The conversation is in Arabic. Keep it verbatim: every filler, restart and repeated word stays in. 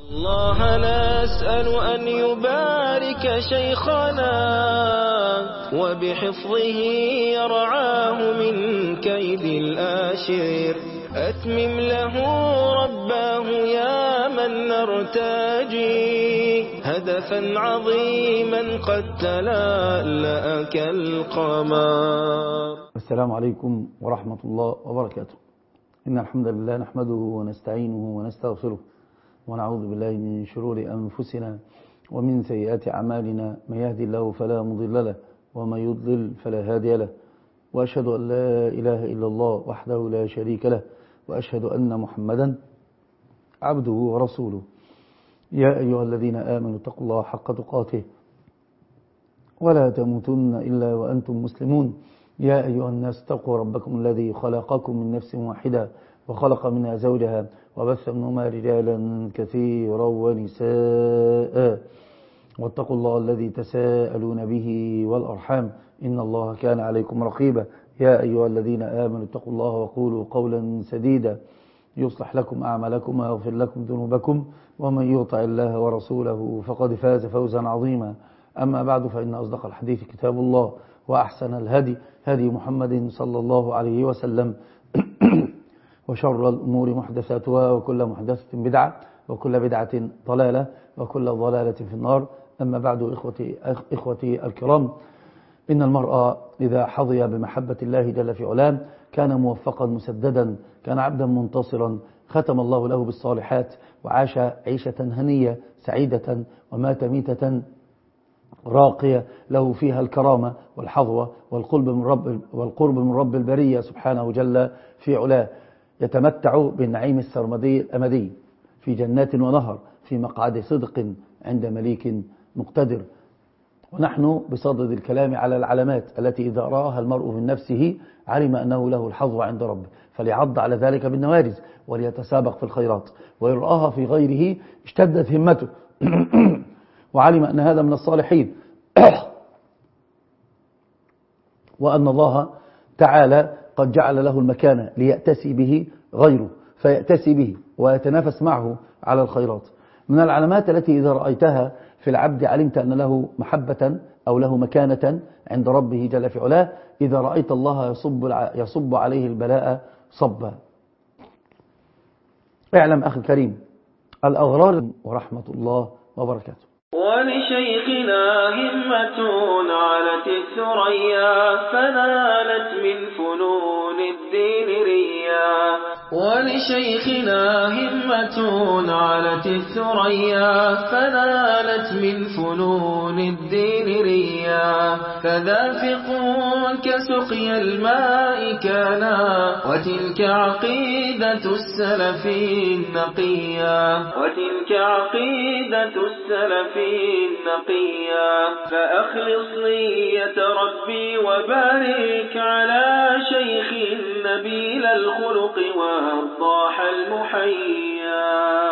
الله نسأل أن يبارك شيخنا وبحفظه يرعاه من كيد الآشر. أتمم له رباه يا من نرتجي هدفا عظيما قد تلألأ كالقمر. السلام عليكم ورحمة الله وبركاته. إن الحمد لله نحمده ونستعينه ونستغفره ونعوذ بالله من شرور أنفسنا ومن سيئات أعمالنا. من يهدي الله فلا مضل له ومن يضلل فلا هادي له، وأشهد أن لا إله إلا الله وحده لا شريك له، وأشهد أن محمدا عبده ورسوله. يا أيها الذين آمنوا اتقوا الله حق تقاته ولا تموتن إلا وأنتم مسلمون. يا أيها الناس اتقوا ربكم الذي خلقكم من نفس واحدة وخلق منها زوجها وبث منهما رجالا كثيرا ونساء، واتقوا الله الذي تساءلون به والأرحام إن الله كان عليكم رقيبا. يا أيها الذين آمنوا اتقوا الله وقولوا قولا سديدا يصلح لكم أعمالكم ويغفر لكم ذنوبكم، ومن يطع الله ورسوله فقد فاز فوزا عظيما. أما بعد، فإن أصدق الحديث كتاب الله، وأحسن الهدي هدي محمد صلى الله عليه وسلم، وشر الأمور محدثاتها، وكل محدثة بدعة، وكل بدعة ضلالة، وكل ضلالة في النار. أما بعد، إخوتي, إخوتي الكرام، إن المرء إذا حظي بمحبة الله جل في علام كان موفقا مسددا، كان عبدا منتصرا، ختم الله له بالصالحات، وعاش عيشة هنية سعيدة، ومات ميتة راقية له فيها الكرامة والحظوة والقرب من رب, والقرب من رب البرية سبحانه جل في علاه، يتمتع بالنعيم السرمدي الأمدي في جنات ونهر في مقعد صدق عند مليك مقتدر. ونحن بصدد الكلام على العلامات التي إذا رآها المرء من نفسه علم أنه له الحظوة عند ربه، فليعض على ذلك بالنوارز وليتسابق في الخيرات. وإن رآها في غيره اشتدت همته وعلم أن هذا من الصالحين، وأن الله تعالى قد جعل له المكان ليأتسي به غيره، فيأتسي به ويتنافس معه على الخيرات. من العلامات التي إذا رأيتها في العبد علمت أن له محبة أو له مكانة عند ربه جل في علاه، إذا رأيت الله يصب, يصب عليه البلاء صبا. اعلم أخي الكريم الأغرار ورحمة الله وبركاته. ولشيخنا همة علت الثريا فنالت من فنون الدين ريا. ولشيخنا همة علت الثريا فنالت من فنون الدين ريا. فذافق كسقي الماء كانا وتلك عقيدة السلف النقيا. وتلك عقيدة السلف النقيا. فأخلص نية ربي وبارك على شيخ نبيل الخلق والضاح المحيا.